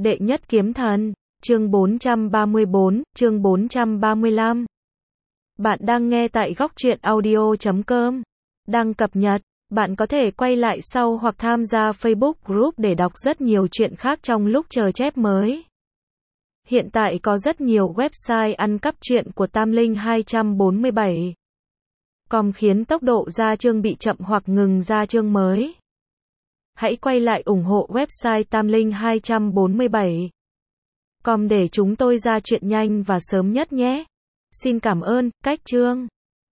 Đệ nhất kiếm thần, chương 434, chương 435. Bạn đang nghe tại góc truyện audio.com. Đang cập nhật, bạn có thể quay lại sau hoặc tham gia Facebook Group để đọc rất nhiều chuyện khác trong lúc chờ chép mới. Hiện tại có rất nhiều website ăn cắp truyện của Tam Linh 247. Com khiến tốc độ ra chương bị chậm hoặc ngừng ra chương mới. Hãy quay lại ủng hộ website Tam Linh 247. Com để chúng tôi ra chuyện nhanh và sớm nhất nhé. Xin cảm ơn, cách chương.